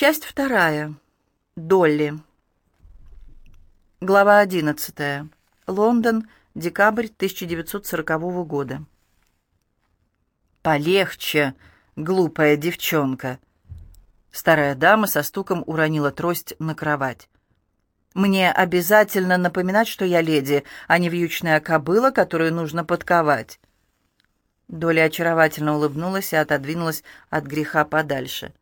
Часть вторая. Долли. Глава 11. Лондон, декабрь 1940 года. «Полегче, глупая девчонка!» Старая дама со стуком уронила трость на кровать. «Мне обязательно напоминать, что я леди, а не вьючная кобыла, которую нужно подковать». Долли очаровательно улыбнулась и отодвинулась от греха подальше.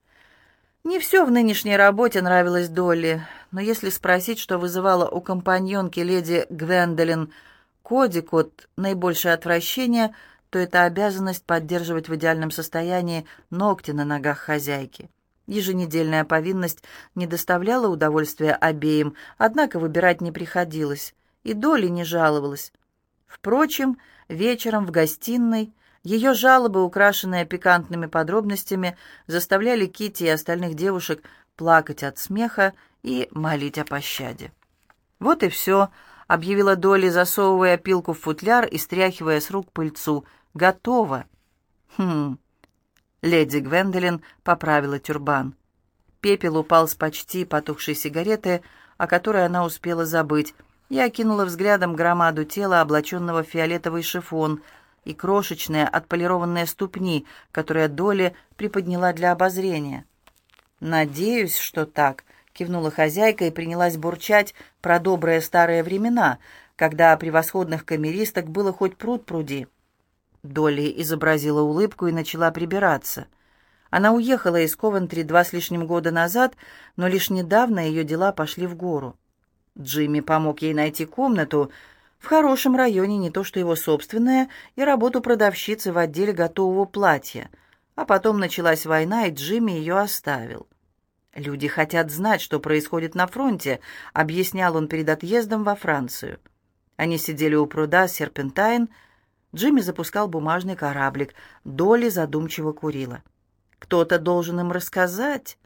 Не все в нынешней работе нравилось Долли, но если спросить, что вызывало у компаньонки леди Гвендолин Кодикот наибольшее отвращение, то это обязанность поддерживать в идеальном состоянии ногти на ногах хозяйки. Еженедельная повинность не доставляла удовольствия обеим, однако выбирать не приходилось, и Долли не жаловалась. Впрочем, вечером в гостиной ее жалобы, украшенные пикантными подробностями, заставляли Китти и остальных девушек плакать от смеха и молить о пощаде. «Вот и все», — объявила Долли, засовывая пилку в футляр и стряхивая с рук пыльцу. «Готово». «Хм...» — леди Гвендолин поправила тюрбан. Пепел упал с почти потухшей сигареты, о которой она успела забыть, и окинула взглядом громаду тела, облаченного в фиолетовый шифон, и крошечные отполированные ступни, которые Долли приподняла для обозрения. «Надеюсь, что так», — кивнула хозяйка и принялась бурчать про добрые старые времена, когда превосходных камеристок было хоть пруд пруди. Долли изобразила улыбку и начала прибираться. Она уехала из Ковентри 2 с лишним года назад, но лишь недавно ее дела пошли в гору. Джимми помог ей найти комнату в хорошем районе, не то что его собственное, и работу продавщицы в отделе готового платья. А потом началась война, и Джимми ее оставил. «Люди хотят знать, что происходит на фронте», — объяснял он перед отъездом во Францию. Они сидели у пруда Серпентайн. Джимми запускал бумажный кораблик. Долли задумчиво курила. «Кто-то должен им рассказать».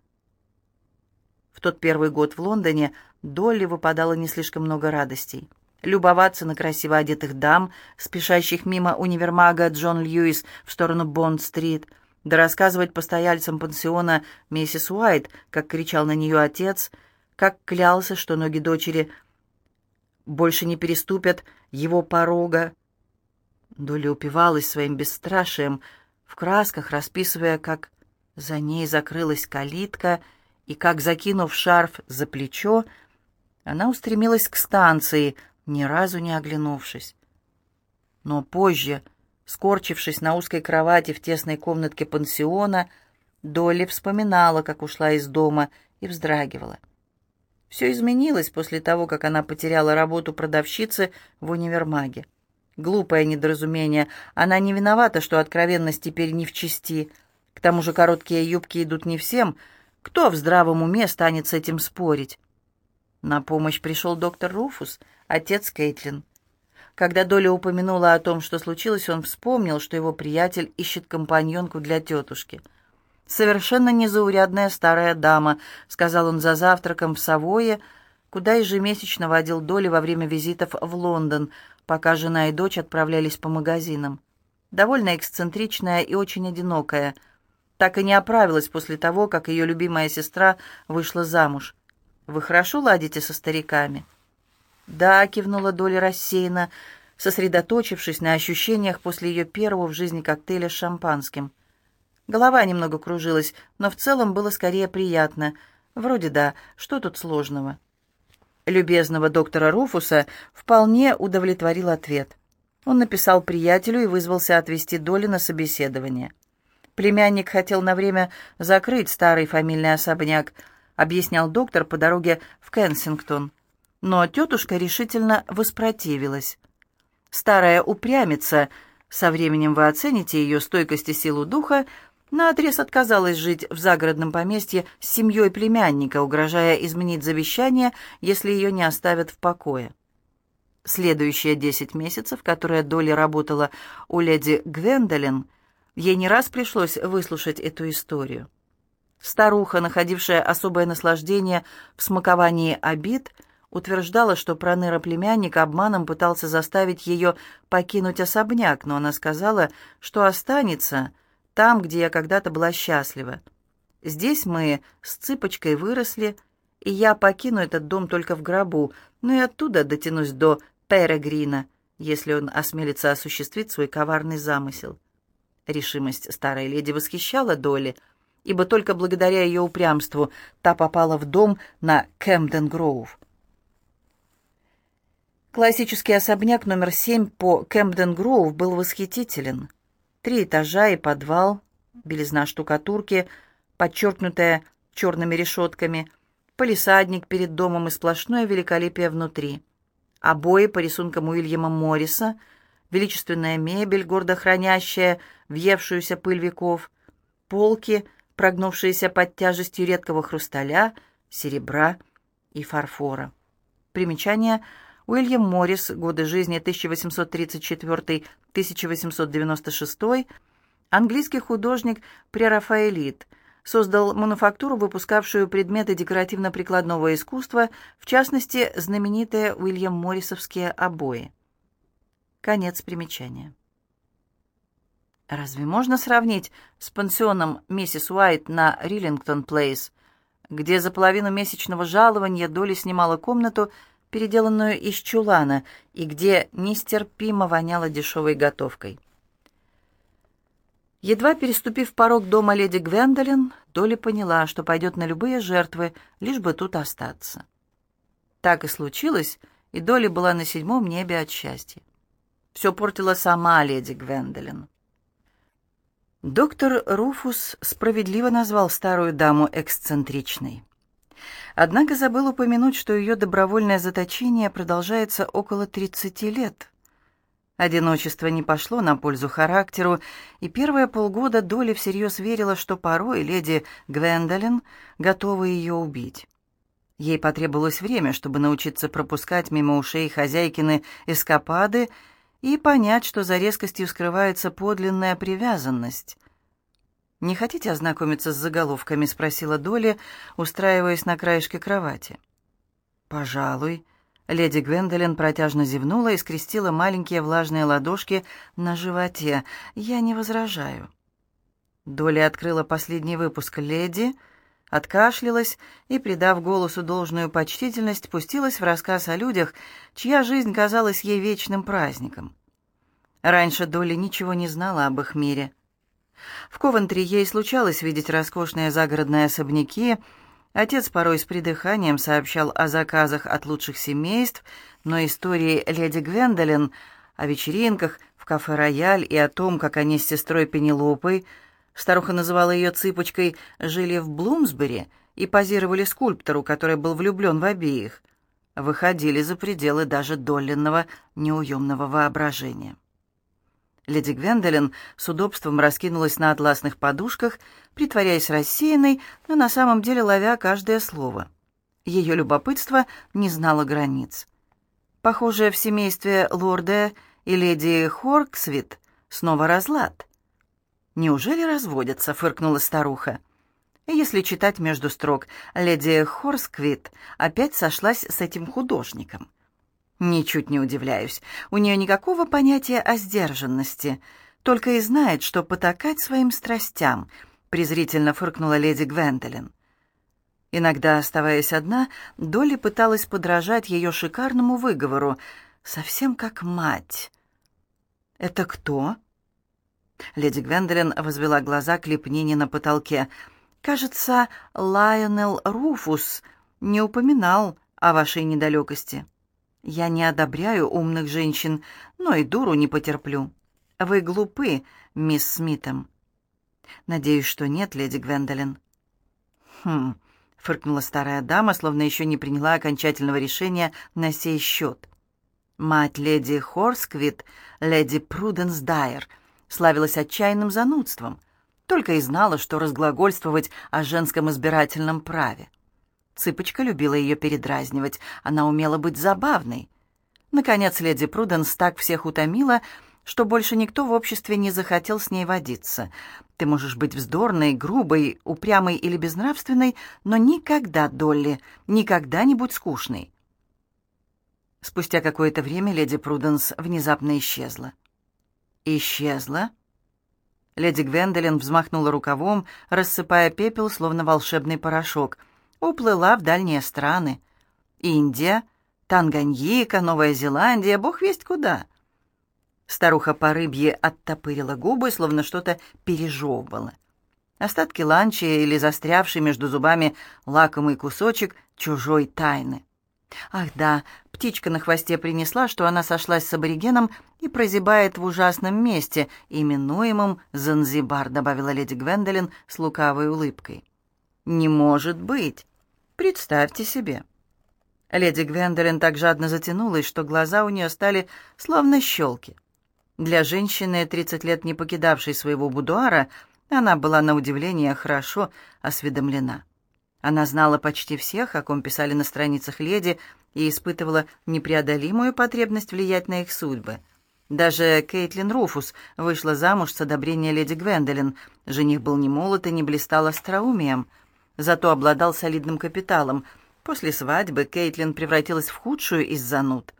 В тот первый год в Лондоне Долли выпадало не слишком много радостей. Любоваться на красиво одетых дам, спешащих мимо универмага Джон Льюис в сторону Бонд-стрит, да рассказывать постояльцам пансиона миссис Уайт, как кричал на нее отец, как клялся, что ноги дочери больше не переступят его порога. Долли упивалась своим бесстрашием, в красках расписывая, как за ней закрылась калитка, и как, закинув шарф за плечо, она устремилась к станции, ни разу не оглянувшись. Но позже, скорчившись на узкой кровати в тесной комнатке пансиона, Долли вспоминала, как ушла из дома, и вздрагивала. Все изменилось после того, как она потеряла работу продавщицы в универмаге. Глупое недоразумение. Она не виновата, что откровенность теперь не в чести. К тому же короткие юбки идут не всем. Кто в здравом уме станет с этим спорить? На помощь пришел доктор Руфус, отец Кейтлин. Когда Долли упомянула о том, что случилось, он вспомнил, что его приятель ищет компаньонку для тетушки. «Совершенно незаурядная старая дама», — сказал он за завтраком в Савойе, куда ежемесячно водил Долли во время визитов в Лондон, пока жена и дочь отправлялись по магазинам. Довольно эксцентричная и очень одинокая. Так и не оправилась после того, как ее любимая сестра вышла замуж. «Вы хорошо ладите со стариками?» «Да», — кивнула Долли рассеянно, сосредоточившись на ощущениях после ее первого в жизни коктейля с шампанским. Голова немного кружилась, но в целом было скорее приятно. Вроде да, что тут сложного? Любезного доктора Руфуса вполне удовлетворил ответ. Он написал приятелю и вызвался отвезти Долли на собеседование. Племянник хотел на время закрыть старый фамильный особняк, объяснял доктор по дороге в Кенсингтон. Но тетушка решительно воспротивилась. Старая упрямица, со временем вы оцените ее стойкость и силу духа, наотрез отказалась жить в загородном поместье с семьей племянника, угрожая изменить завещание, если ее не оставят в покое. Следующие 10 месяцев, которые Долли работала у леди Гвендолин, ей не раз пришлось выслушать эту историю. Старуха, находившая особое наслаждение в смаковании обид, утверждала, что проныра-племянник обманом пытался заставить ее покинуть особняк, но она сказала, что останется там, где я когда-то была счастлива. Здесь мы с Цыпочкой выросли, и я покину этот дом только в гробу, но и оттуда дотянусь до Перегрина, если он осмелится осуществить свой коварный замысел». Решимость старой леди восхищала Долли, ибо только благодаря ее упрямству та попала в дом на Кэмден-Гроув. Классический особняк номер 7 по Кэмден-Гроув был восхитителен. 3 этажа и подвал, белизна штукатурки, подчеркнутая черными решетками, палисадник перед домом и сплошное великолепие внутри. Обои по рисункам Уильяма Морриса, величественная мебель, гордо хранящая въевшуюся пыль веков, полки, прогнувшиеся под тяжестью редкого хрусталя, серебра и фарфора. Примечание: Уильям Моррис, годы жизни 1834-1896, английский художник, прерафаэлит, создал мануфактуру, выпускавшую предметы декоративно-прикладного искусства, в частности, знаменитые Уильям Моррисовские обои. Конец примечания. Разве можно сравнить с пансионом миссис Уайт на Риллингтон-Плейс, где за половину месячного жалования Долли снимала комнату, переделанную из чулана, и где нестерпимо воняло дешевой готовкой? Едва переступив порог дома леди Гвендолин, Долли поняла, что пойдет на любые жертвы, лишь бы тут остаться. Так и случилось, и Долли была на 7-м небе от счастья. Все портила сама леди Гвендолин. Доктор Руфус справедливо назвал старую даму эксцентричной. Однако забыл упомянуть, что ее добровольное заточение продолжается около 30 лет. Одиночество не пошло на пользу характеру, и первые полгода Долли всерьез верила, что порой леди Гвендолин готова ее убить. Ей потребовалось время, чтобы научиться пропускать мимо ушей хозяйкины эскапады и понять, что за резкостью скрывается подлинная привязанность. «Не хотите ознакомиться с заголовками?» — спросила Долли, устраиваясь на краешке кровати. «Пожалуй». Леди Гвендолин протяжно зевнула и скрестила маленькие влажные ладошки на животе. «Я не возражаю». Долли открыла последний выпуск «Леди», откашлялась и, придав голосу должную почтительность, пустилась в рассказ о людях, чья жизнь казалась ей вечным праздником. Раньше Долли ничего не знала об их мире. В Ковентри ей случалось видеть роскошные загородные особняки. Отец порой с придыханием сообщал о заказах от лучших семейств, но истории леди Гвендолин о вечеринках в кафе «Рояль» и о том, как они с сестрой Пенелопой, старуха называла ее Цыпочкой, жили в Блумсбери и позировали скульптору, который был влюблен в обеих, выходили за пределы даже Доллиного неуемного воображения. Леди Гвендолин с удобством раскинулась на атласных подушках, притворяясь рассеянной, но на самом деле ловя каждое слово. Ее любопытство не знало границ. Похоже, в семействе лорда и леди Хорксвит снова разлад. «Неужели разводятся?» — фыркнула старуха. Если читать между строк, леди Хорсквит опять сошлась с этим художником. Ничуть не удивляюсь. У нее никакого понятия о сдержанности, только и знает, что потакать своим страстям, презрительно фыркнула леди Гвендолин. Иногда, оставаясь одна, Долли пыталась подражать ее шикарному выговору, совсем как мать. «Это кто?» Леди Гвендолин возвела глаза к лепнине на потолке. «Кажется, Лайонел Руфус не упоминал о вашей недалекости. Я не одобряю умных женщин, но и дуру не потерплю. Вы глупы, мисс Смитом». «Надеюсь, что нет, леди Гвендолин». «Хм», — фыркнула старая дама, словно еще не приняла окончательного решения на сей счет. Мать леди Хорсквит, леди Пруденс Дайер, славилась отчаянным занудством, только и знала, что разглагольствовать о женском избирательном праве. Цыпочка любила ее передразнивать, она умела быть забавной. Наконец, леди Пруденс так всех утомила, что больше никто в обществе не захотел с ней водиться. Ты можешь быть вздорной, грубой, упрямой или безнравственной, но никогда, Долли, никогда не будь скучной. Спустя какое-то время леди Пруденс внезапно исчезла. «Исчезла?» Леди Гвендолин взмахнула рукавом, рассыпая пепел, словно волшебный порошок. Уплыла в дальние страны. Индия, Танганьика, Новая Зеландия, бог весть куда. Старуха по рыбье оттопырила губы, словно что-то пережевывала. Остатки ланча или застрявший между зубами лакомый кусочек чужой тайны. Ах да, птичка на хвосте принесла, что она сошлась с аборигеном и прозябает в ужасном месте, именуемом Занзибар, добавила леди Гвендолин с лукавой улыбкой. «Не может быть! Представьте себе!» Леди Гвендолин так жадно затянулась, что глаза у нее стали словно щелки. Для женщины, 30 лет не покидавшей своего будуара, она была на удивление хорошо осведомлена. Она знала почти всех, о ком писали на страницах леди, и испытывала непреодолимую потребность влиять на их судьбы. Даже Кейтлин Руфус вышла замуж с одобрения леди Гвендолин. Жених был не молод и не блистал остроумием, зато обладал солидным капиталом. После свадьбы Кейтлин превратилась в худшую из зануд.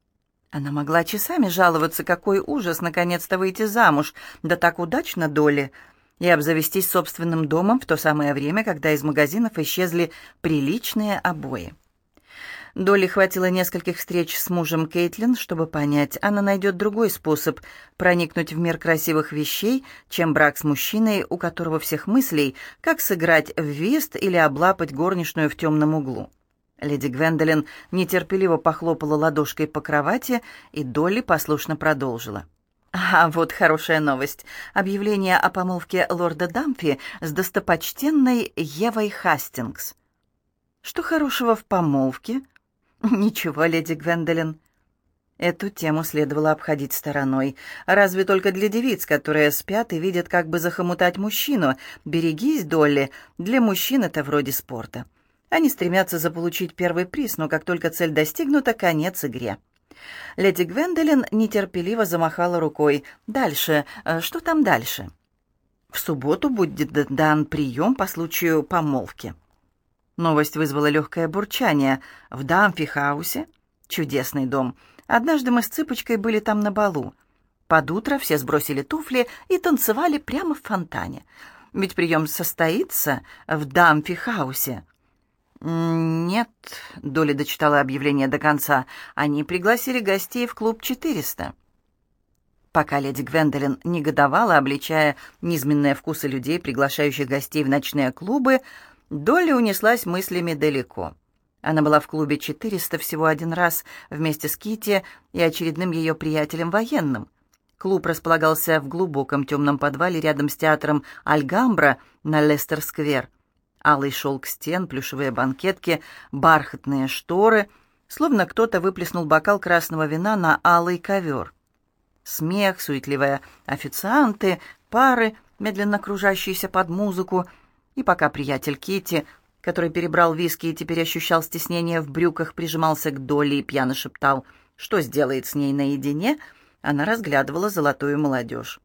Она могла часами жаловаться, какой ужас наконец-то выйти замуж, да так удачно, Долли, и обзавестись собственным домом в то самое время, когда из магазинов исчезли приличные обои. Долли хватило нескольких встреч с мужем Кейтлин, чтобы понять, она найдет другой способ проникнуть в мир красивых вещей, чем брак с мужчиной, у которого всех мыслей, как сыграть в вист или облапать горничную в темном углу. Леди Гвендолин нетерпеливо похлопала ладошкой по кровати, и Долли послушно продолжила. А вот хорошая новость. Объявление о помолвке лорда Дамфи с достопочтенной Евой Хастингс. Что хорошего в помолвке? Ничего, леди Гвендолин. Эту тему следовало обходить стороной. Разве только для девиц, которые спят и видят, как бы захомутать мужчину. Берегись, Долли, для мужчин это вроде спорта. Они стремятся заполучить первый приз, но как только цель достигнута, конец игре. Леди Гвендолин нетерпеливо замахала рукой. «Дальше? Что там дальше?» «В субботу будет дан прием по случаю помолвки». Новость вызвала легкое бурчание. «В Дамфи-хаусе? Чудесный дом. Однажды мы с Цыпочкой были там на балу. Под утро все сбросили туфли и танцевали прямо в фонтане. Ведь прием состоится в Дамфи-хаусе». «Нет», — Долли дочитала объявление до конца, — «они пригласили гостей в клуб 400». Пока леди Гвендолин негодовала, обличая низменные вкусы людей, приглашающих гостей в ночные клубы, Долли унеслась мыслями далеко. Она была в клубе 400 всего один раз вместе с Китти и очередным ее приятелем военным. Клуб располагался в глубоком темном подвале рядом с театром «Альгамбра» на Лестер-сквер. Алый шелк стен, плюшевые банкетки, бархатные шторы, словно кто-то выплеснул бокал красного вина на алый ковер. Смех, суетливые официанты, пары, медленно кружащиеся под музыку. И пока приятель Китти, который перебрал виски и теперь ощущал стеснение в брюках, прижимался к Долли и пьяно шептал, что сделает с ней наедине, она разглядывала золотую молодежь.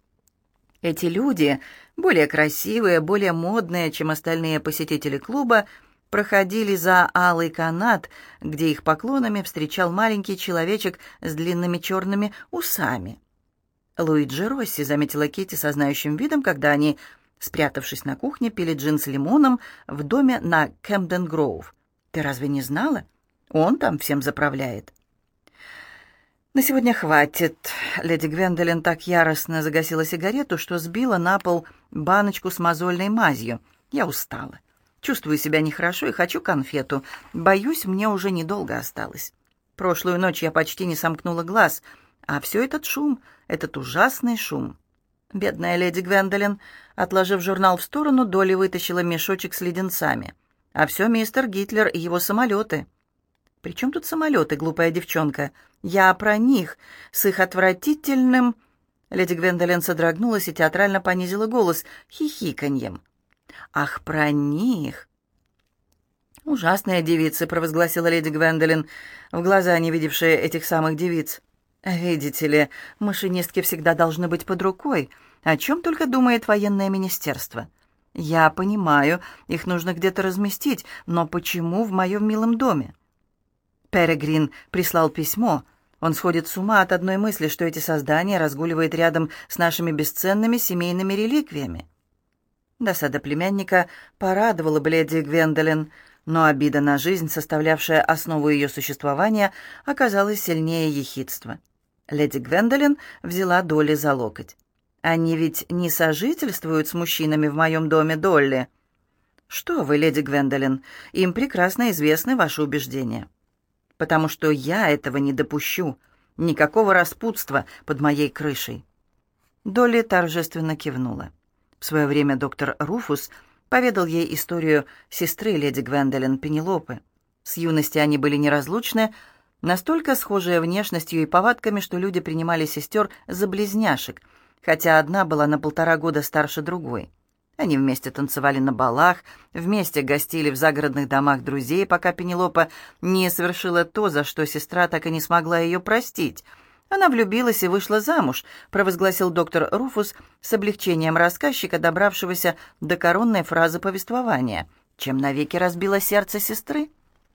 Эти люди, более красивые, более модные, чем остальные посетители клуба, проходили за алый канат, где их поклонами встречал маленький человечек с длинными черными усами. «Луиджи Росси», — заметила Китти со знающим видом, когда они, спрятавшись на кухне, пили джин с лимоном в доме на Кэмден-Гроув. «Ты разве не знала? Он там всем заправляет». «На сегодня хватит». Леди Гвендолин так яростно загасила сигарету, что сбила на пол баночку с мозольной мазью. «Я устала. Чувствую себя нехорошо и хочу конфету. Боюсь, мне уже недолго осталось. Прошлую ночь я почти не сомкнула глаз, а все этот шум, этот ужасный шум». Бедная леди Гвендолин, отложив журнал в сторону, Долли вытащила мешочек с леденцами. «А все мистер Гитлер и его самолеты». «При чем тут самолеты, глупая девчонка? Я про них, с их отвратительным...» Леди Гвендолин содрогнулась и театрально понизила голос хихиканьем. «Ах, про них!» «Ужасные девицы», — провозгласила леди Гвендолин, в глаза не видевшие этих самых девиц. «Видите ли, машинистки всегда должны быть под рукой. О чем только думает военное министерство. Я понимаю, их нужно где-то разместить, но почему в моем милом доме?» Перегрин прислал письмо. Он сходит с ума от одной мысли, что эти создания разгуливают рядом с нашими бесценными семейными реликвиями. Досада племянника порадовала бы леди Гвендолин, но обида на жизнь, составлявшая основу ее существования, оказалась сильнее ехидства. Леди Гвендолин взяла Долли за локоть. «Они ведь не сожительствуют с мужчинами в моем доме, Долли». «Что вы, леди Гвендолин, им прекрасно известны ваши убеждения». «Потому что я этого не допущу. Никакого распутства под моей крышей». Долли торжественно кивнула. В свое время доктор Руфус поведал ей историю сестры леди Гвендолин, Пенелопы. С юности они были неразлучны, настолько схожие внешностью и повадками, что люди принимали сестер за близняшек, хотя одна была на 1,5 года старше другой. Они вместе танцевали на балах, вместе гостили в загородных домах друзей, пока Пенелопа не совершила то, за что сестра так и не смогла ее простить. «Она влюбилась и вышла замуж», — провозгласил доктор Руфус с облегчением рассказчика, добравшегося до коронной фразы повествования, чем навеки разбило сердце сестры.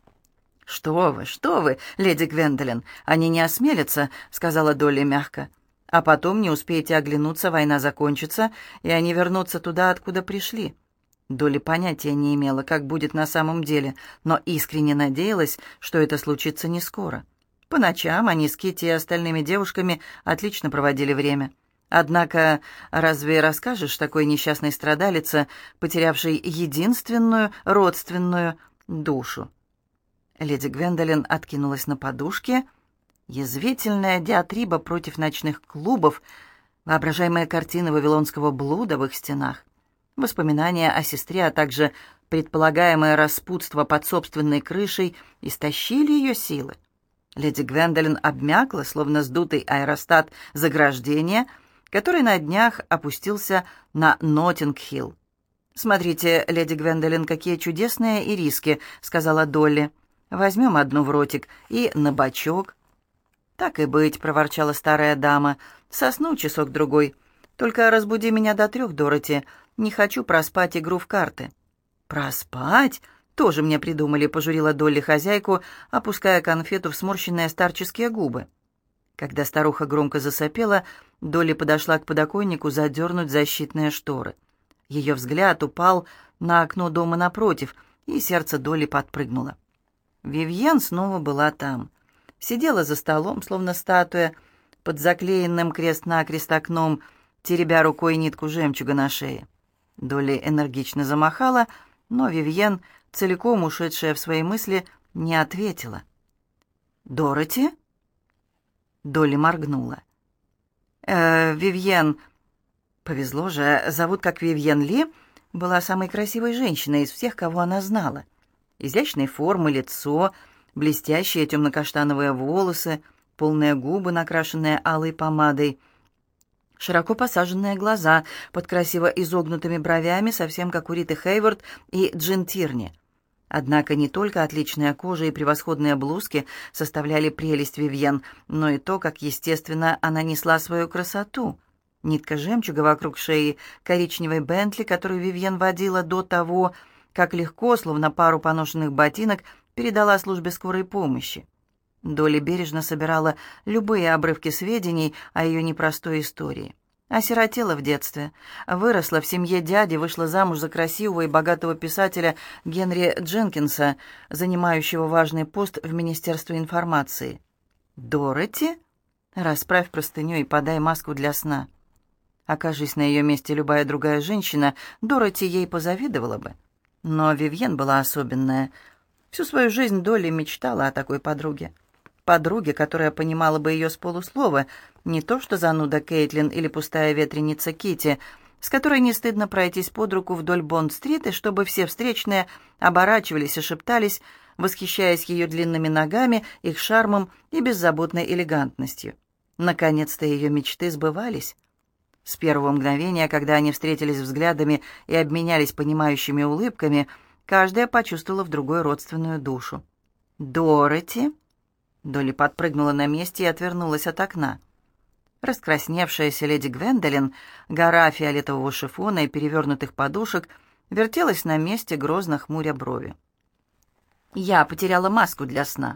Что вы, леди Гвендолин, они не осмелятся», — сказала Долли мягко. «А потом, не успеете оглянуться, война закончится, и они вернутся туда, откуда пришли». Долли понятия не имела, как будет на самом деле, но искренне надеялась, что это случится не скоро. По ночам они с Китти и остальными девушками отлично проводили время. Однако разве расскажешь такой несчастной страдалице, потерявшей единственную родственную душу? Леди Гвендолин откинулась на подушке. Язвительная диатриба против ночных клубов, воображаемые картины вавилонского блуда в их стенах, воспоминания о сестре, а также предполагаемое распутство под собственной крышей истощили ее силы. Леди Гвендолин обмякла, словно сдутый аэростат заграждения, который на днях опустился на Ноттинг-Хилл. «Смотрите, леди Гвендолин, какие чудесные ириски», — сказала Долли. «Возьмем одну в ротик и на бочок». «Так и быть», — проворчала старая дама. «Сосну часок-другой. Только разбуди меня до 3, Дороти. Не хочу проспать игру в карты». «Проспать? Тоже мне придумали», — пожурила Долли хозяйку, опуская конфету в сморщенные старческие губы. Когда старуха громко засопела, Долли подошла к подоконнику задернуть защитные шторы. Ее взгляд упал на окно дома напротив, и сердце Долли подпрыгнуло. Вивьен снова была там. Сидела за столом, словно статуя, под заклеенным крест-накрест окном, теребя рукой нитку жемчуга на шее. Долли энергично замахала, но Вивьен, целиком ушедшая в свои мысли, не ответила. «Дороти?» Долли моргнула. «Вивьен...» Повезло же, зовут как Вивьен Ли, была самой красивой женщиной из всех, кого она знала. Изящной формы лицо, блестящие темно-каштановые волосы, полные губы, накрашенные алой помадой, широко посаженные глаза под красиво изогнутыми бровями, совсем как у Риты Хейворд и Джин Тирни. Однако не только отличная кожа и превосходные блузки составляли прелесть Вивьен, но и то, как естественно она несла свою красоту. Нитка жемчуга вокруг шеи, коричневой Бентли, которую Вивьен водила до того, как легко, словно пару поношенных ботинок, передала службе скорой помощи. Долли бережно собирала любые обрывки сведений о ее непростой истории. Осиротела в детстве, выросла в семье дяди, вышла замуж за красивого и богатого писателя Генри Дженкинса, занимающего важный пост в Министерстве информации. «Дороти? Расправь простыню и подай маску для сна». Окажись на ее месте любая другая женщина, Дороти ей позавидовала бы. Но Вивьен была особенная. Всю свою жизнь Долли мечтала о такой подруге. Подруге, которая понимала бы ее с полуслова, не то что зануда Кейтлин или пустая ветреница Китти, с которой не стыдно пройтись под руку вдоль Бонд-стрит, и чтобы все встречные оборачивались и шептались, восхищаясь ее длинными ногами, их шармом и беззаботной элегантностью. Наконец-то ее мечты сбывались. С первого мгновения, когда они встретились взглядами и обменялись понимающими улыбками, каждая почувствовала в другой родственную душу. «Дороти?» Долли подпрыгнула на месте и отвернулась от окна. Раскрасневшаяся леди Гвендолин, гора фиолетового шифона и перевернутых подушек, вертелась на месте, грозно хмуря брови. «Я потеряла маску для сна».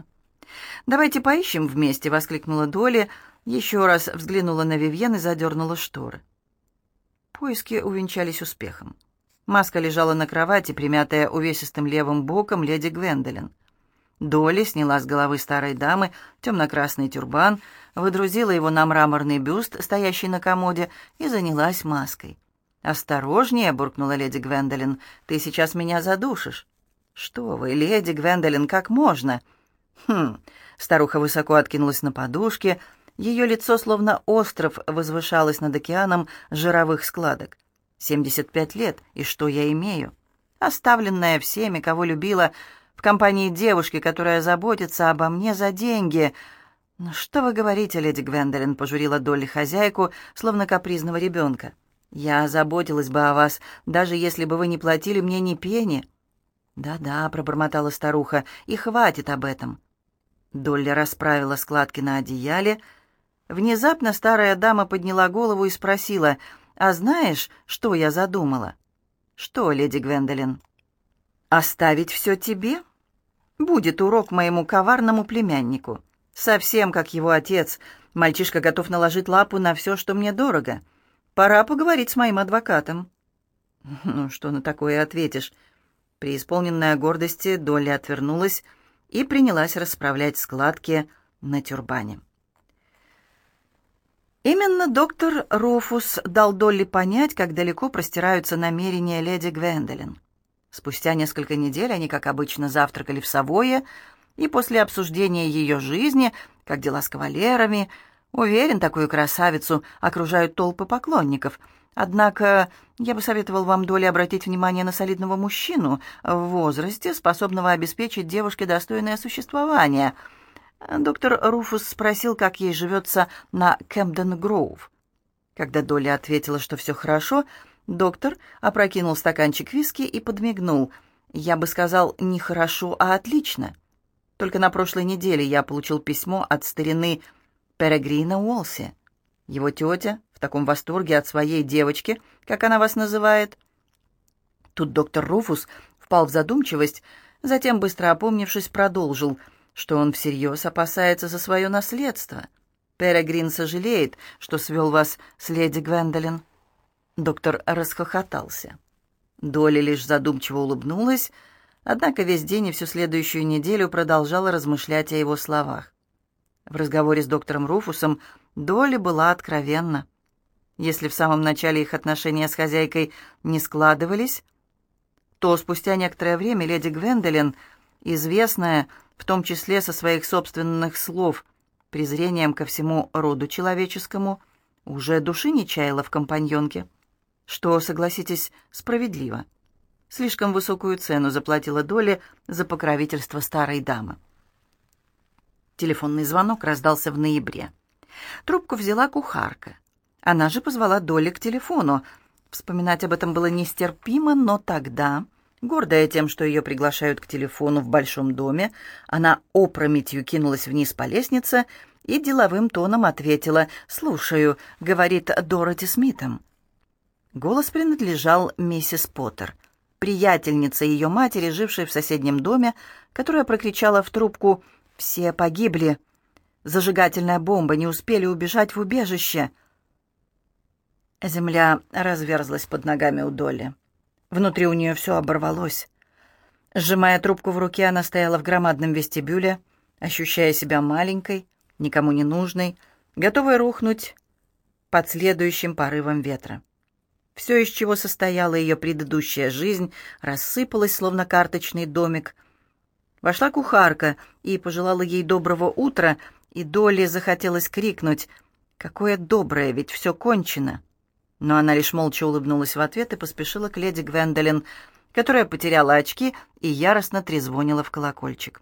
«Давайте поищем вместе», — воскликнула Долли, еще раз взглянула на Вивьен и задернула шторы. Поиски увенчались успехом. Маска лежала на кровати, примятая увесистым левым боком леди Гвендолин. Долли сняла с головы старой дамы темно-красный тюрбан, выдрузила его на мраморный бюст, стоящий на комоде, и занялась маской. «Осторожнее», — буркнула леди Гвендолин, — «ты сейчас меня задушишь». «Что вы, леди Гвендолин, как можно?» «Хм...» — старуха высоко откинулась на подушке, ее лицо, словно остров, возвышалось над океаном жировых складок. 75 лет, и что я имею? Оставленная всеми, кого любила, в компании девушки, которая заботится обо мне за деньги. «Ну что вы говорите, леди Гвендолин?» — пожурила Долли хозяйку, словно капризного ребенка. «Я заботилась бы о вас, даже если бы вы не платили мне ни пени». «Да-да», — пробормотала старуха, — «и хватит об этом». Долли расправила складки на одеяле. Внезапно старая дама подняла голову и спросила: «А знаешь, что я задумала?» «Что, леди Гвендолин?» «Оставить все тебе? Будет урок моему коварному племяннику. Совсем как его отец. Мальчишка готов наложить лапу на все, что мне дорого. Пора поговорить с моим адвокатом». «Ну, что на такое ответишь?» Преисполненная гордости, Долли отвернулась и принялась расправлять складки на тюрбане. Именно доктор Руфус дал Долли понять, как далеко простираются намерения леди Гвендолин. Спустя несколько недель они, как обычно, завтракали в Савойе, и после обсуждения ее жизни, как дела с кавалерами, уверен, такую красавицу окружают толпы поклонников. Однако я бы советовал вам, Долли, обратить внимание на солидного мужчину в возрасте, способного обеспечить девушке достойное существование. Доктор Руфус спросил, как ей живется на Кэмден-Гроув. Когда Долли ответила, что все хорошо, доктор опрокинул стаканчик виски и подмигнул. «Я бы сказал, не хорошо, а отлично. Только на прошлой неделе я получил письмо от старины Перегрина Уолси. Его тетя в таком восторге от своей девочки, как она вас называет». Тут доктор Руфус впал в задумчивость, затем, быстро опомнившись, продолжил, что он всерьез опасается за свое наследство. «Перегрин сожалеет, что свел вас с леди Гвендолин». Доктор расхохотался. Долли лишь задумчиво улыбнулась, однако весь день и всю следующую неделю продолжала размышлять о его словах. В разговоре с доктором Руфусом Долли была откровенна. Если в самом начале их отношения с хозяйкой не складывались, то спустя некоторое время леди Гвендолин, известная, в том числе со своих собственных слов, презрением ко всему роду человеческому, уже души не чаяла в компаньонке, что, согласитесь, справедливо. Слишком высокую цену заплатила Долли за покровительство старой дамы. Телефонный звонок раздался в ноябре. Трубку взяла кухарка. Она же позвала Долли к телефону. Вспоминать об этом было нестерпимо, но тогда, гордая тем, что ее приглашают к телефону в большом доме, она опрометью кинулась вниз по лестнице и деловым тоном ответила: «Слушаю», — говорит Дороти Смитом. Голос принадлежал миссис Поттер, приятельнице ее матери, жившей в соседнем доме, которая прокричала в трубку: «Все погибли. Зажигательная бомба, не успели убежать в убежище». Земля разверзлась под ногами у Долли. Внутри у нее все оборвалось. Сжимая трубку в руке, она стояла в громадном вестибюле, ощущая себя маленькой, никому не нужной, готовой рухнуть под следующим порывом ветра. Все, из чего состояла ее предыдущая жизнь, рассыпалось, словно карточный домик. Вошла кухарка и пожелала ей доброго утра, и Долли захотелось крикнуть: «Какое доброе, ведь все кончено!» Но она лишь молча улыбнулась в ответ и поспешила к леди Гвендолин, которая потеряла очки и яростно трезвонила в колокольчик.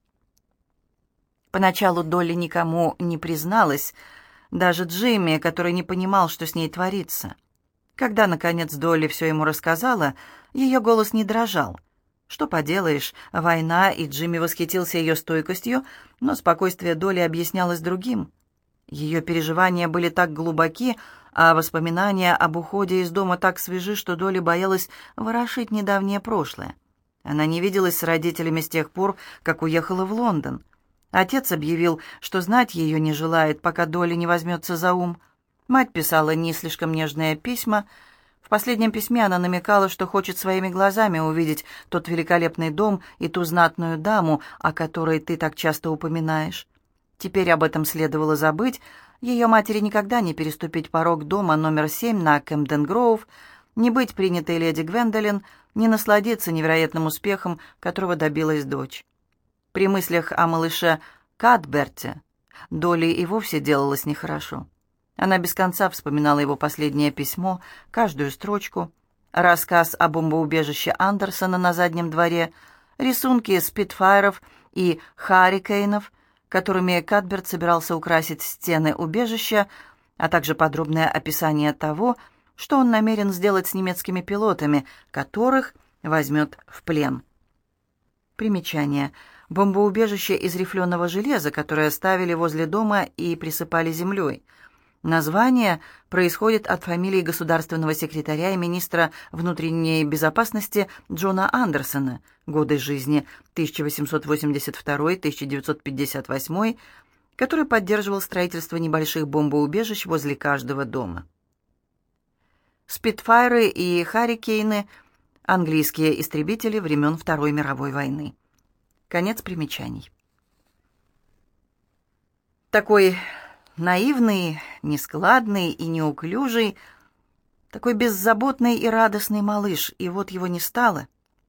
Поначалу Долли никому не призналась, даже Джимми, который не понимал, что с ней творится. Когда, наконец, Долли все ему рассказала, ее голос не дрожал. Что поделаешь, война, и Джимми восхитился ее стойкостью, но спокойствие Долли объяснялось другим. Ее переживания были так глубоки, а воспоминания об уходе из дома так свежи, что Долли боялась ворошить недавнее прошлое. Она не виделась с родителями с тех пор, как уехала в Лондон. Отец объявил, что знать ее не желает, пока Долли не возьмется за ум. Мать писала не слишком нежные письма. В последнем письме она намекала, что хочет своими глазами увидеть тот великолепный дом и ту знатную даму, о которой ты так часто упоминаешь. Теперь об этом следовало забыть. Ее матери никогда не переступить порог дома номер 7 на Кэмден-Гроув, не быть принятой леди Гвендолин, не насладиться невероятным успехом, которого добилась дочь. При мыслях о малыше Кадберте Долли и вовсе делалось нехорошо. Она без конца вспоминала его последнее письмо, каждую строчку, рассказ о бомбоубежище Андерсона на заднем дворе, рисунки спитфайров и харрикейнов, которыми Кадберт собирался украсить стены убежища, а также подробное описание того, что он намерен сделать с немецкими пилотами, которых возьмет в плен. Примечание. Бомбоубежище из рифленого железа, которое ставили возле дома и присыпали землей. Название происходит от фамилии государственного секретаря и министра внутренней безопасности Джона Андерсона, годы жизни 1882-1958, который поддерживал строительство небольших бомбоубежищ возле каждого дома. Спитфайры и Харрикейны – английские истребители времен Второй мировой войны. Конец примечаний. Такой наивный, нескладный и неуклюжий, такой беззаботный и радостный малыш, и вот его не стало.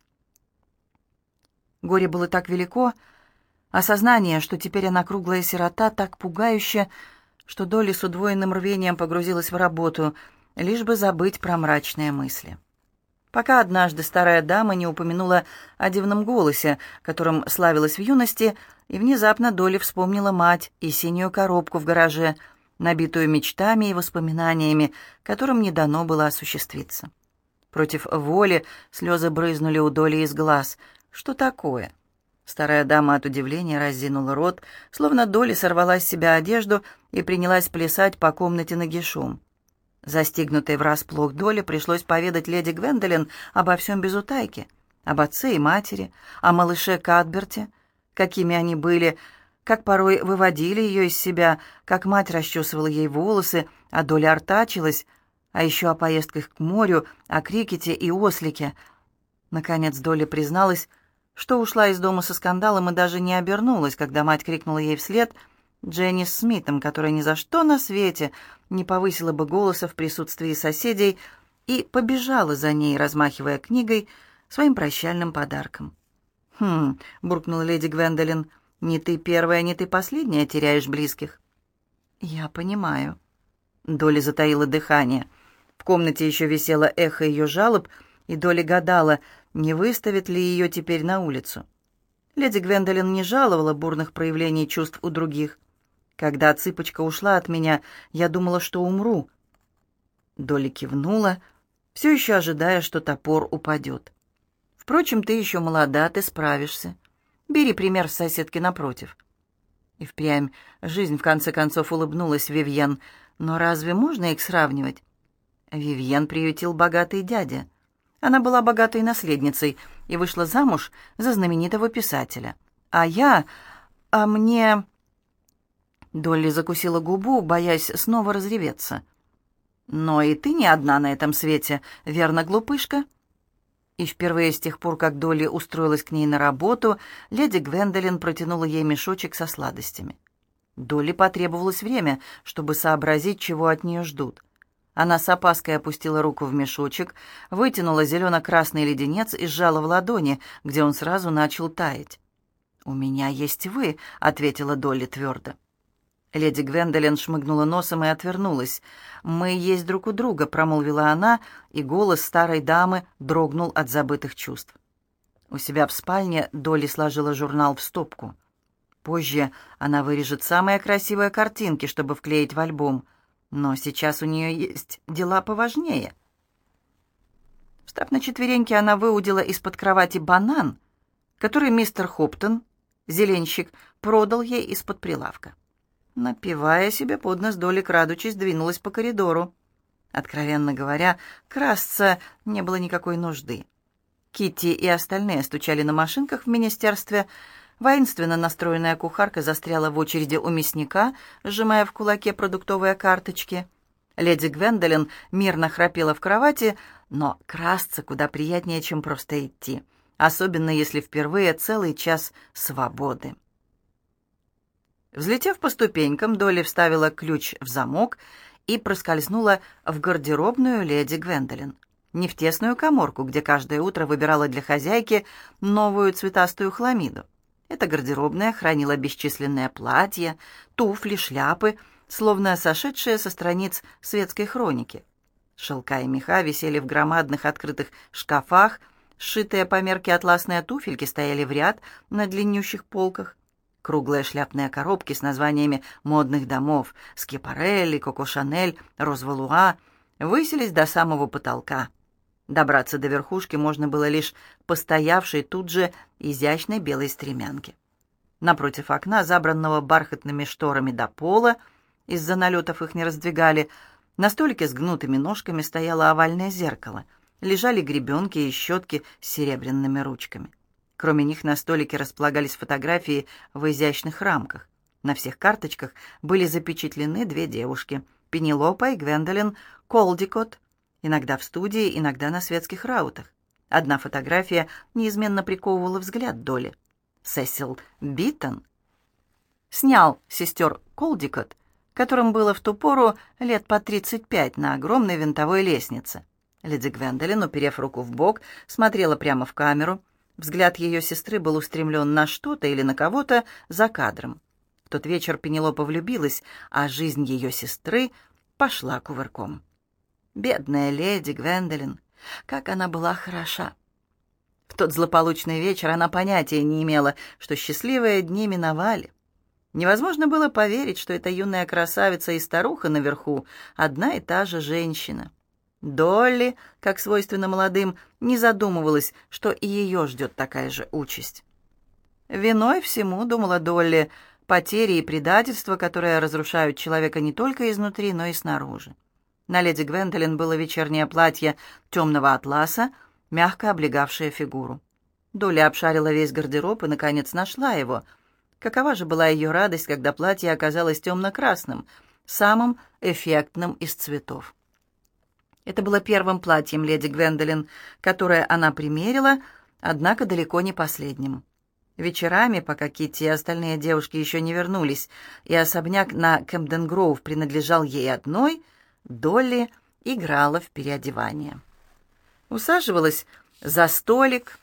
Горе было так велико, осознание, что теперь она круглая сирота, так пугающе, что Долли с удвоенным рвением погрузилась в работу, лишь бы забыть про мрачные мысли. Пока однажды старая дама не упомянула о дивном голосе, которым славилась в юности, и внезапно Долли вспомнила мать и синюю коробку в гараже, набитую мечтами и воспоминаниями, которым не дано было осуществиться. Против воли слезы брызнули у Долли из глаз. «Что такое?» Старая дама от удивления разинула рот, словно Долли сорвала с себя одежду и принялась плясать по комнате нагишом. Застигнутой врасплох Долли пришлось поведать леди Гвендолин обо всем без утайки, об отце и матери, о малыше Кадберте, какими они были, как порой выводили ее из себя, как мать расчесывала ей волосы, а Долли артачилась, а еще о поездках к морю, о крикете и ослике. Наконец Долли призналась, что ушла из дома со скандалом и даже не обернулась, когда мать крикнула ей вслед Дженни Смитом, которая ни за что на свете не повысила бы голоса в присутствии соседей, и побежала за ней, размахивая книгой, своим прощальным подарком. «Хм», — буркнула леди Гвендолин, — «не ты первая, не ты последняя теряешь близких». «Я понимаю». Долли затаила дыхание. В комнате еще висело эхо ее жалоб, и Долли гадала, не выставит ли ее теперь на улицу. Леди Гвендолин не жаловала бурных проявлений чувств у других. «Когда цыпочка ушла от меня, я думала, что умру». Долли кивнула, все еще ожидая, что топор упадет. «Впрочем, ты еще молода, ты справишься. Бери пример с соседки напротив». И впрямь жизнь в конце концов улыбнулась Вивьен. Но разве можно их сравнивать? Вивьен приютил богатый дядя. Она была богатой наследницей и вышла замуж за знаменитого писателя. А мне... Долли закусила губу, боясь снова разреветься. «Но и ты не одна на этом свете, верно, глупышка?» И впервые с тех пор, как Долли устроилась к ней на работу, леди Гвендолин протянула ей мешочек со сладостями. Долли потребовалось время, чтобы сообразить, чего от нее ждут. Она с опаской опустила руку в мешочек, вытянула зелено-красный леденец и сжала в ладони, где он сразу начал таять. «У меня есть вы», — ответила Долли твердо. Леди Гвендолин шмыгнула носом и отвернулась. «Мы есть друг у друга», — промолвила она, и голос старой дамы дрогнул от забытых чувств. У себя в спальне Долли сложила журнал в стопку. Позже она вырежет самые красивые картинки, чтобы вклеить в альбом, но сейчас у нее есть дела поважнее. Встав на четвереньки, она выудила из-под кровати банан, который мистер Хоптон, зеленщик, продал ей из-под прилавка. Напивая себе под нос, Долли, крадучись, двинулась по коридору. Откровенно говоря, красться не было никакой нужды. Китти и остальные стучали на машинках в министерстве, Воинственно настроенная кухарка застряла в очереди у мясника, сжимая в кулаке продуктовые карточки. Леди Гвендолин мирно храпела в кровати, но красться куда приятнее, чем просто идти, особенно если впервые целый час свободы. Взлетев по ступенькам, Долли вставила ключ в замок и проскользнула в гардеробную леди Гвендолин. Не в тесную каморку, где каждое утро выбирала для хозяйки новую цветастую хламиду. Эта гардеробная хранила бесчисленные платья, туфли, шляпы, словно сошедшие со страниц светской хроники. Шелка и меха висели в громадных открытых шкафах, сшитые по мерке атласные туфельки стояли в ряд на длиннющих полках. Круглые шляпные коробки с названиями модных домов «Скипарелли», «Коко Шанель», «Розвалуа» высились до самого потолка. Добраться до верхушки можно было лишь по стоявшей тут же изящной белой стремянке. Напротив окна, забранного бархатными шторами до пола, из-за налетов их не раздвигали, на столике с гнутыми ножками стояло овальное зеркало, лежали гребенки и щетки с серебряными ручками. Кроме них на столике располагались фотографии в изящных рамках. На всех карточках были запечатлены две девушки — Пенелопа и Гвендолин Колдикот, иногда в студии, иногда на светских раутах. Одна фотография неизменно приковывала взгляд Долли. Сесил Биттон снял сестер Колдикот, которым было в ту пору лет по 35, на огромной винтовой лестнице. Леди Гвендолин, уперев руку в бок, смотрела прямо в камеру. Взгляд ее сестры был устремлен на что-то или на кого-то за кадром. В тот вечер Пенелопа влюбилась, а жизнь ее сестры пошла кувырком. Бедная леди Гвендолин, как она была хороша! В тот злополучный вечер она понятия не имела, что счастливые дни миновали. Невозможно было поверить, что эта юная красавица и старуха наверху одна и та же женщина. Долли, как свойственно молодым, не задумывалась, что и ее ждет такая же участь. Виной всему, думала Долли, потери и предательства, которые разрушают человека не только изнутри, но и снаружи. На леди Гвендолин было вечернее платье темного атласа, мягко облегавшее фигуру. Долли обшарила весь гардероб и, наконец, нашла его. Какова же была ее радость, когда платье оказалось темно-красным, самым эффектным из цветов. Это было первым платьем леди Гвендолин, которое она примерила, однако далеко не последним. Вечерами, пока Китти и остальные девушки еще не вернулись, и особняк на Кэмден-Гроув принадлежал ей одной, Долли играла в переодевание. Усаживалась за столик,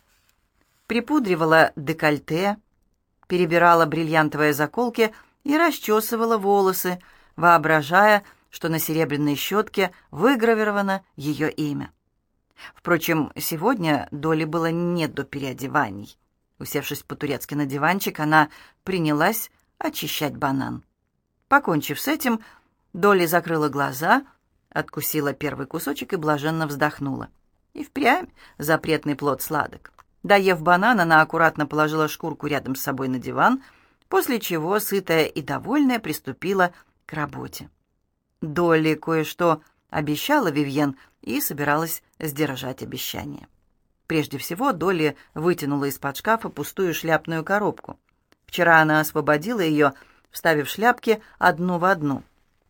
припудривала декольте, перебирала бриллиантовые заколки и расчесывала волосы, воображая, что на серебряной щетке выгравировано ее имя. Впрочем, сегодня Долли было не до переодеваний. Усевшись по-турецки на диванчик, она принялась очищать банан. Покончив с этим, Долли закрыла глаза, откусила первый кусочек и блаженно вздохнула. И впрямь запретный плод сладок. Доев банан, она аккуратно положила шкурку рядом с собой на диван, после чего, сытая и довольная, приступила к работе. Долли кое-что обещала Вивьен и собиралась сдержать обещание. Прежде всего, Долли вытянула из-под шкафа пустую шляпную коробку. Вчера она освободила ее, вставив шляпки одну в одну.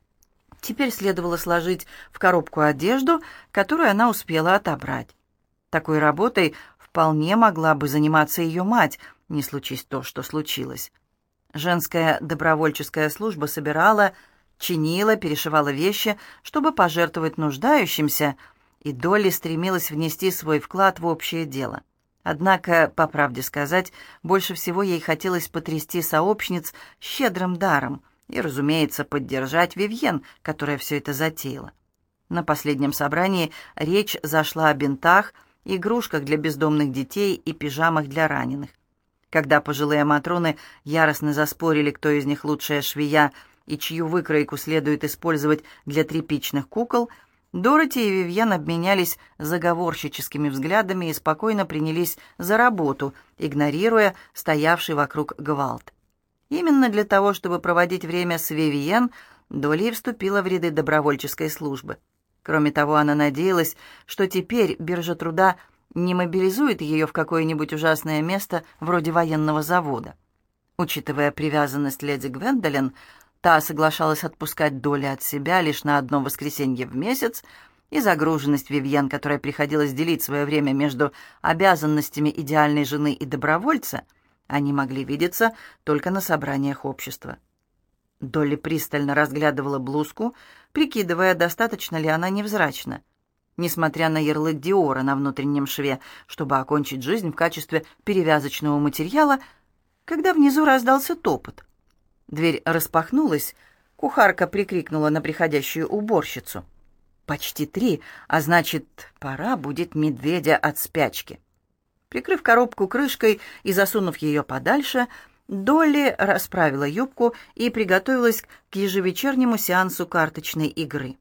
Теперь следовало сложить в коробку одежду, которую она успела отобрать. Такой работой вполне могла бы заниматься ее мать, не случись то, что случилось. Женская добровольческая служба собирала, чинила, перешивала вещи, чтобы пожертвовать нуждающимся, и Долли стремилась внести свой вклад в общее дело. Однако, по правде сказать, больше всего ей хотелось потрясти сообщниц щедрым даром и, разумеется, поддержать Вивьен, которая все это затеяла. На последнем собрании речь зашла о бинтах, игрушках для бездомных детей и пижамах для раненых. Когда пожилые матроны яростно заспорили, кто из них лучшая швея и чью выкройку следует использовать для тряпичных кукол, Дороти и Вивьен обменялись заговорщическими взглядами и спокойно принялись за работу, игнорируя стоявший вокруг гвалт. Именно для того, чтобы проводить время с Вивьен, Долли вступила в ряды добровольческой службы. Кроме того, она надеялась, что теперь биржа труда не мобилизует ее в какое-нибудь ужасное место вроде военного завода. Учитывая привязанность леди Гвендолин, та соглашалась отпускать Долли от себя лишь на одно воскресенье в месяц, и загруженность Вивьен, которой приходилось делить свое время между обязанностями идеальной жены и добровольца, они могли видеться только на собраниях общества. Долли пристально разглядывала блузку, прикидывая, достаточно ли она невзрачна, несмотря на ярлык Диора на внутреннем шве, чтобы окончить жизнь в качестве перевязочного материала, когда внизу раздался топот. Дверь распахнулась, кухарка прикрикнула на приходящую уборщицу. «Почти 3, а значит, пора будет медведя от спячки». Прикрыв коробку крышкой и засунув ее подальше, Долли расправила юбку и приготовилась к ежевечернему сеансу карточной игры.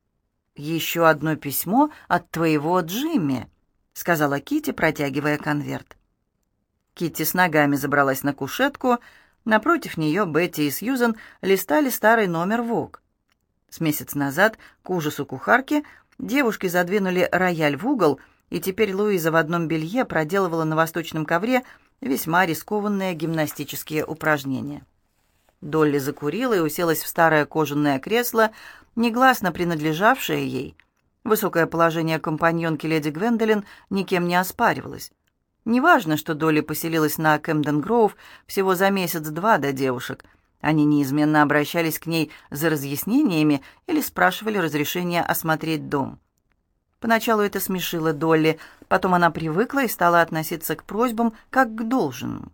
«Еще одно письмо от твоего Джимми», — сказала Китти, протягивая конверт. Китти с ногами забралась на кушетку. Напротив нее Бетти и Сьюзен листали старый номер «Вог». С месяц назад, к ужасу кухарки, девушки задвинули рояль в угол, и теперь Луиза в одном белье проделывала на восточном ковре весьма рискованные гимнастические упражнения. Долли закурила и уселась в старое кожаное кресло, негласно принадлежавшее ей. Высокое положение компаньонки леди Гвендолин никем не оспаривалось. Неважно, что Долли поселилась на Кэмден-Гроув всего за месяц-два до девушек. Они неизменно обращались к ней за разъяснениями или спрашивали разрешения осмотреть дом. Поначалу это смешило Долли, потом она привыкла и стала относиться к просьбам как к должному.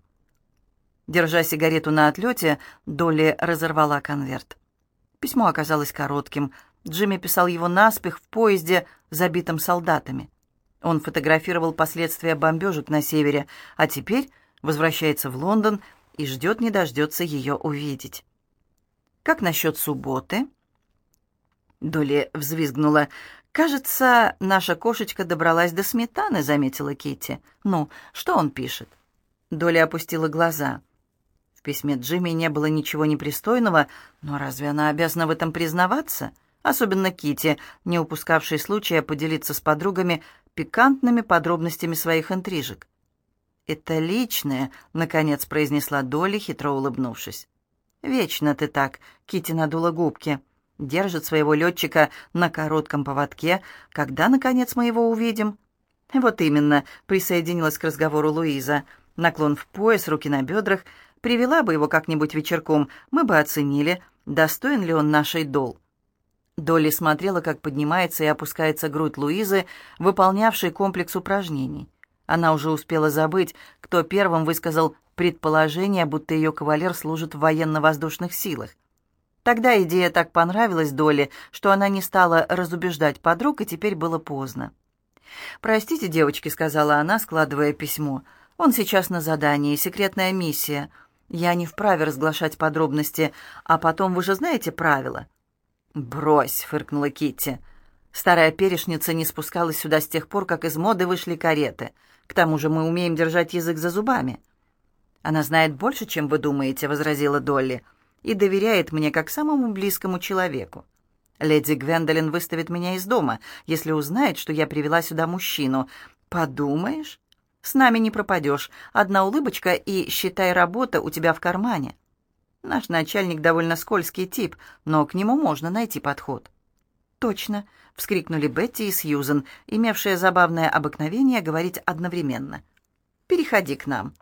Держа сигарету на отлете, Долли разорвала конверт. Письмо оказалось коротким. Джимми писал его наспех в поезде, забитом солдатами. Он фотографировал последствия бомбежек на севере, а теперь возвращается в Лондон и ждет не дождется ее увидеть. «Как насчет субботы?» Долли взвизгнула. «Кажется, наша кошечка добралась до сметаны», — заметила Китти. «Ну, что он пишет?» Долли опустила глаза. В письме Джимми не было ничего непристойного, но разве она обязана в этом признаваться? Особенно Китти, не упускавшей случая поделиться с подругами пикантными подробностями своих интрижек. «Это личное», — наконец произнесла Долли, хитро улыбнувшись. «Вечно ты так», — Китти надула губки. «Держит своего летчика на коротком поводке. Когда, наконец, мы его увидим?» «Вот именно», — присоединилась к разговору Луиза. «Наклон в пояс, руки на бедрах. Привела бы его как-нибудь вечерком, мы бы оценили, достоин ли он нашей дол». Долли смотрела, как поднимается и опускается грудь Луизы, выполнявшей комплекс упражнений. Она уже успела забыть, кто первым высказал предположение, будто ее кавалер служит в военно-воздушных силах. Тогда идея так понравилась Долли, что она не стала разубеждать подруг, и теперь было поздно. «Простите, девочки», — сказала она, складывая письмо. «Он сейчас на задании, секретная миссия. Я не вправе разглашать подробности, а потом вы же знаете правила». «Брось», — фыркнула Китти. «Старая перешница не спускалась сюда с тех пор, как из моды вышли кареты. К тому же мы умеем держать язык за зубами». «Она знает больше, чем вы думаете», — возразила Долли, «и доверяет мне как самому близкому человеку. Леди Гвендолин выставит меня из дома, если узнает, что я привела сюда мужчину. Подумаешь, с нами не пропадешь. Одна улыбочка, и, считай, работа у тебя в кармане. Наш начальник довольно скользкий тип, но к нему можно найти подход». «Точно», — вскрикнули Бетти и Сьюзен, имевшие забавное обыкновение говорить одновременно. «Переходи к нам».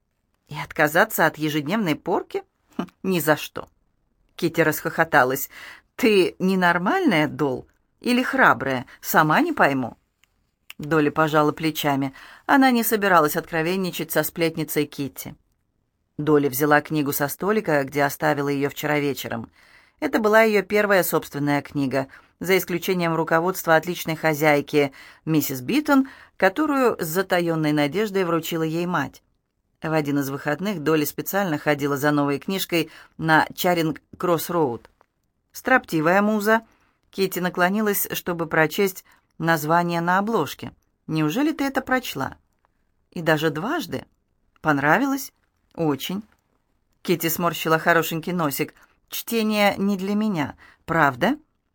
«И отказаться от ежедневной порки? Ни за что». Китти расхохоталась. «Ты ненормальная, Дол, или храбрая? Сама не пойму». Долли пожала плечами. Она не собиралась откровенничать со сплетницей Китти. Долли взяла книгу со столика, где оставила ее вчера вечером. Это была ее первая собственная книга, за исключением руководства отличной хозяйки, миссис Биттон, которую с затаенной надеждой вручила ей мать. В один из выходных Долли специально ходила за новой книжкой на Чаринг-Кросс-Роуд. Строптивая муза, Китти наклонилась, чтобы прочесть название на обложке. «Неужели ты это прочла?» «И даже дважды? Понравилось?» «Очень». Китти сморщила хорошенький носик. «Чтение не для меня, правда?»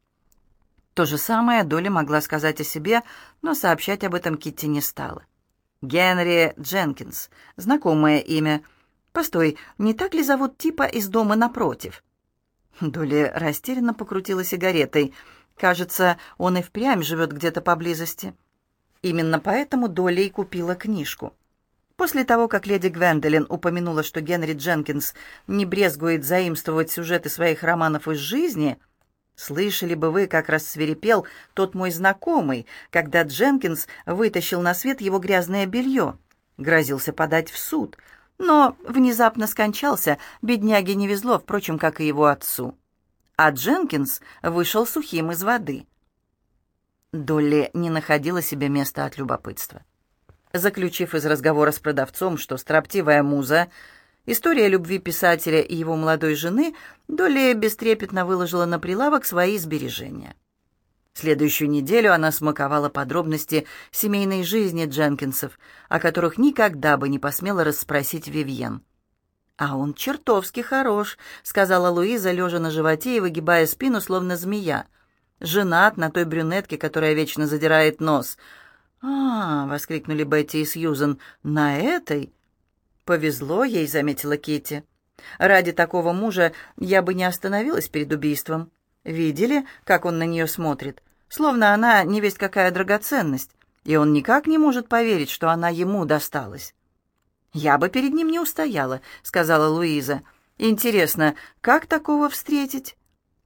То же самое Долли могла сказать о себе, но сообщать об этом Китти не стала. Генри Дженкинс. Знакомое имя. Постой, не так ли зовут типа из дома напротив?» Долли растерянно покрутила сигаретой. Кажется, он и впрямь живет где-то поблизости. Именно поэтому Долли и купила книжку. После того, как леди Гвендолин упомянула, что Генри Дженкинс не брезгует заимствовать сюжеты своих романов из жизни, слышали бы вы, как рассвирепел тот мой знакомый, когда Дженкинс вытащил на свет его грязное белье. Грозился подать в суд, но внезапно скончался, бедняге не везло, впрочем, как и его отцу. А Дженкинс вышел сухим из воды. Долли не находила себе места от любопытства. Заключив из разговора с продавцом, что «Строптивая муза» — история любви писателя и его молодой жены, Долли бестрепетно выложила на прилавок свои сбережения. Следующую неделю она смаковала подробности семейной жизни Дженкинсов, о которых никогда бы не посмела расспросить Вивьен. «А он чертовски хорош», — сказала Луиза, лежа на животе и выгибая спину, словно змея. «Женат на той брюнетке, которая вечно задирает нос». «А, — воскликнули Бетти и Сьюзен, — на этой?» «Повезло ей», — заметила Китти. «Ради такого мужа я бы не остановилась перед убийством. Видели, как он на нее смотрит? Словно она невесть какая драгоценность, и он никак не может поверить, что она ему досталась». «Я бы перед ним не устояла», — сказала Луиза. «Интересно, как такого встретить?»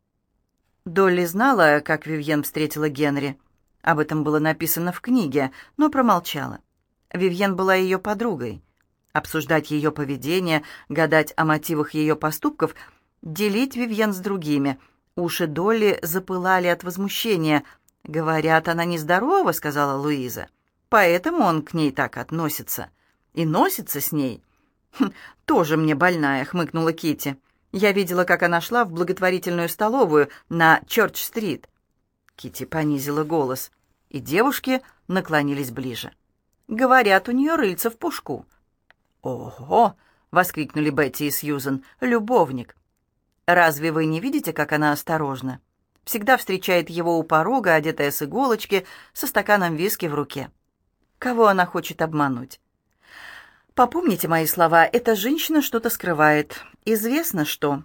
Долли знала, как Вивьен встретила Генри. Об этом было написано в книге, но промолчала. Вивьен была ее подругой. Обсуждать ее поведение, гадать о мотивах ее поступков, делить Вивьен с другими. Уши Долли запылали от возмущения. «Говорят, она нездорова», — сказала Луиза. «Поэтому он к ней так относится. И носится с ней». «Тоже мне больная», — хмыкнула Китти. «Я видела, как она шла в благотворительную столовую на Чёрч-стрит». Китти понизила голос, и девушки наклонились ближе. «Говорят, у нее рыльца в пушку». «Ого!» — воскликнули Бетти и Сьюзен. «Любовник!» «Разве вы не видите, как она осторожна? Всегда встречает его у порога, одетая с иголочки, со стаканом виски в руке. Кого она хочет обмануть?» «Попомните мои слова, эта женщина что-то скрывает. Известно, что...»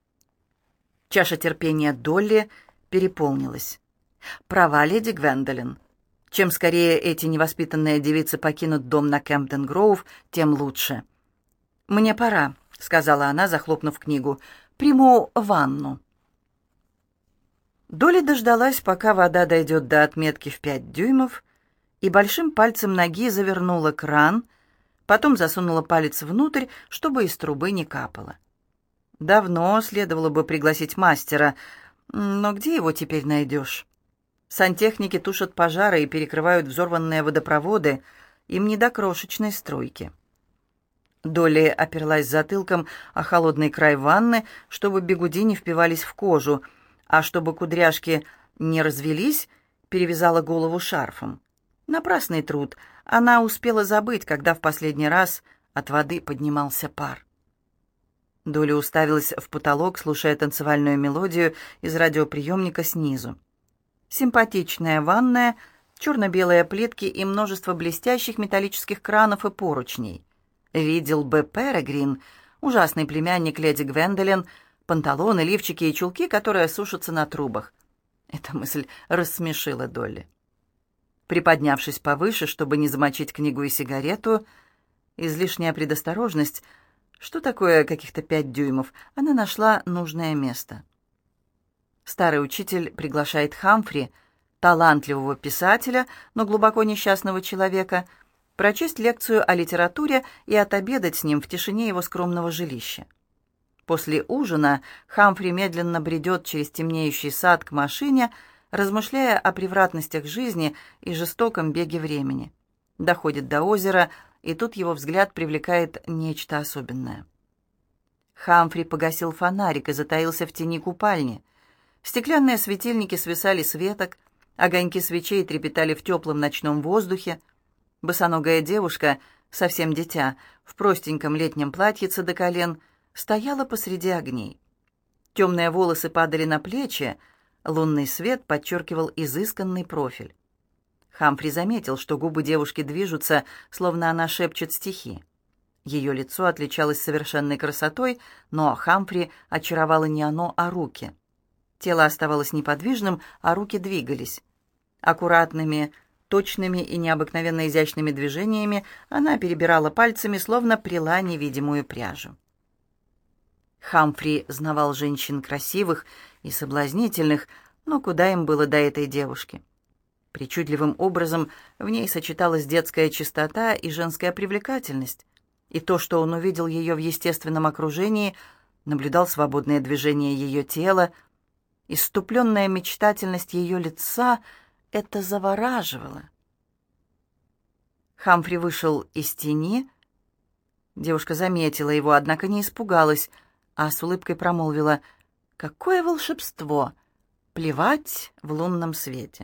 Чаша терпения Долли переполнилась. «Права, леди Гвендолин. Чем скорее эти невоспитанные девицы покинут дом на Кэмптон-Гроув, тем лучше». «Мне пора», — сказала она, захлопнув книгу. «Приму ванну». Долли дождалась, пока вода дойдет до отметки в 5 дюймов, и большим пальцем ноги завернула кран, потом засунула палец внутрь, чтобы из трубы не капало. Давно следовало бы пригласить мастера, но где его теперь найдешь? Сантехники тушат пожары и перекрывают взорванные водопроводы, им не до крошечной струйки. Долли оперлась затылком о холодный край ванны, чтобы бигуди не впивались в кожу, а чтобы кудряшки не развелись, перевязала голову шарфом. Напрасный труд. Она успела забыть, когда в последний раз от воды поднимался пар. Долли уставилась в потолок, слушая танцевальную мелодию из радиоприемника снизу. Симпатичная ванная, черно-белые плитки и множество блестящих металлических кранов и поручней. Видел бы Перегрин, ужасный племянник леди Гвендолин, панталоны, лифчики и чулки, которые сушатся на трубах. Эта мысль рассмешила Долли. Приподнявшись повыше, чтобы не замочить книгу и сигарету, излишняя предосторожность, что такое каких-то 5 дюймов, она нашла нужное место. Старый учитель приглашает Хамфри, талантливого писателя, но глубоко несчастного человека, прочесть лекцию о литературе и отобедать с ним в тишине его скромного жилища. После ужина Хамфри медленно бредет через темнеющий сад к машине, размышляя о превратностях жизни и жестоком беге времени. Доходит до озера, и тут его взгляд привлекает нечто особенное. Хамфри погасил фонарик и затаился в тени купальни. Стеклянные светильники свисали с веток, огоньки свечей трепетали в теплом ночном воздухе. Босоногая девушка, совсем дитя, в простеньком летнем платьице до колен, стояла посреди огней. Темные волосы падали на плечи, лунный свет подчеркивал изысканный профиль. Хамфри заметил, что губы девушки движутся, словно она шепчет стихи. Ее лицо отличалось совершенной красотой, но Хамфри очаровало не оно, а руки. Тело оставалось неподвижным, а руки двигались. Аккуратными, точными и необыкновенно изящными движениями она перебирала пальцами, словно пряла невидимую пряжу. Хамфри знавал женщин красивых и соблазнительных, но куда им было до этой девушки? Причудливым образом в ней сочеталась детская чистота и женская привлекательность. И то, что он увидел ее в естественном окружении, наблюдал свободное движение ее тела, исступленная мечтательность ее лица — это завораживало. Хамфри вышел из тени. Девушка заметила его, однако не испугалась, а с улыбкой промолвила: «Какое волшебство! Плевать в лунном свете!»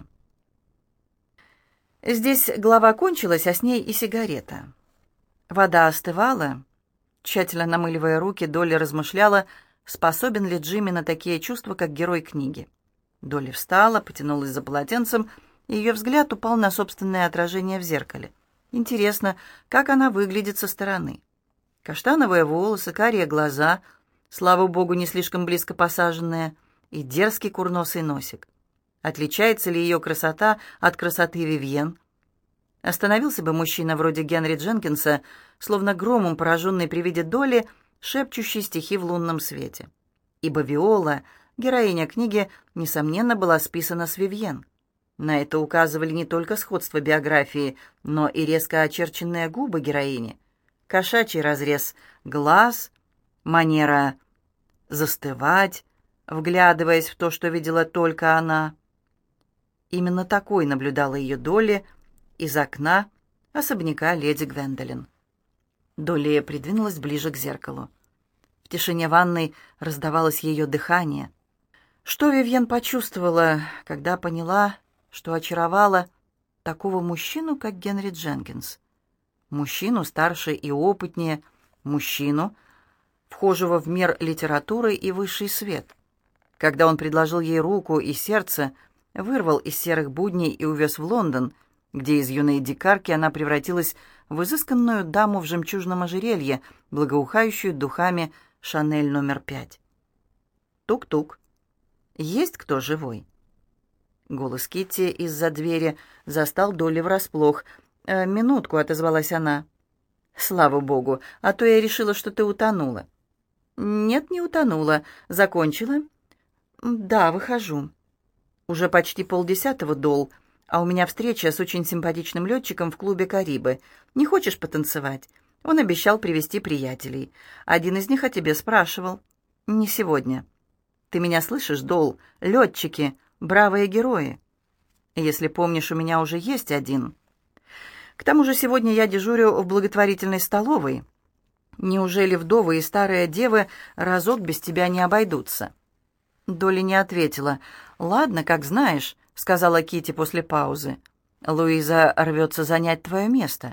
Здесь глава кончилась, а с ней и сигарета. Вода остывала. Тщательно намыливая руки, Долли размышляла, способен ли Джимми на такие чувства, как герой книги. Долли встала, потянулась за полотенцем, и ее взгляд упал на собственное отражение в зеркале. Интересно, как она выглядит со стороны. Каштановые волосы, карие глаза, слава богу, не слишком близко посаженные, и дерзкий курносый носик. Отличается ли ее красота от красоты Вивьен? Остановился бы мужчина вроде Генри Дженкинса, словно громом пораженный при виде Долли, шепчущий стихи в лунном свете. Ибо Виола, героиня книги, несомненно, была списана с Вивьен. На это указывали не только сходство биографии, но и резко очерченные губы героини, кошачий разрез глаз, манера застывать, вглядываясь в то, что видела только она. Именно такой наблюдала ее Долли из окна особняка леди Гвендолин. Долли придвинулась ближе к зеркалу. В тишине ванной раздавалось ее дыхание. Что Вивьен почувствовала, когда поняла, что очаровала такого мужчину, как Генри Дженкинс? Мужчину старше и опытнее, мужчину, вхожего в мир литературы и высший свет. Когда он предложил ей руку и сердце, вырвал из серых будней и увез в Лондон, где из юной дикарки она превратилась в изысканную даму в жемчужном ожерелье, благоухающую духами «Шанель номер 5». Тук-тук. «Есть кто живой?» Голос Китти из-за двери застал Долли врасплох. «Минутку», — отозвалась она. «Слава богу, а то я решила, что ты утонула». «Нет, не утонула. Закончила?» «Да, выхожу». «Уже почти 9:30, Дол, а у меня встреча с очень симпатичным летчиком в клубе «Карибы». Не хочешь потанцевать? Он обещал привезти приятелей. Один из них о тебе спрашивал». «Не сегодня». «Ты меня слышишь, Дол? Летчики, бравые герои. Если помнишь, у меня уже есть один. К тому же сегодня я дежурю в благотворительной столовой. Неужели вдовы и старые девы разок без тебя не обойдутся?» Долли не ответила. «Ладно, как знаешь», — сказала Китти после паузы. «Луиза рвется занять твое место».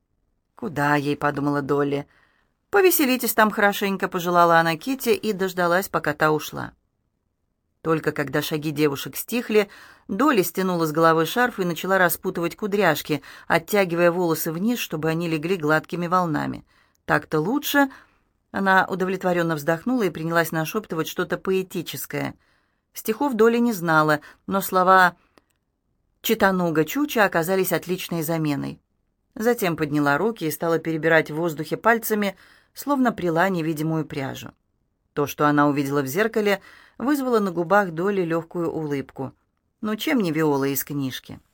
«Куда ей?» — подумала Долли. «Повеселитесь там хорошенько», — пожелала она Китти и дождалась, пока та ушла. Только когда шаги девушек стихли, Долли стянула с головы шарф и начала распутывать кудряшки, оттягивая волосы вниз, чтобы они легли гладкими волнами. «Так-то лучше». Она удовлетворенно вздохнула и принялась нашептывать что-то поэтическое. Стихов Долли не знала, но слова «Читануга Чуча» оказались отличной заменой. Затем подняла руки и стала перебирать в воздухе пальцами, словно пряла невидимую пряжу. То, что она увидела в зеркале, вызвало на губах Долли легкую улыбку. Ну, чем не Виола из книжки?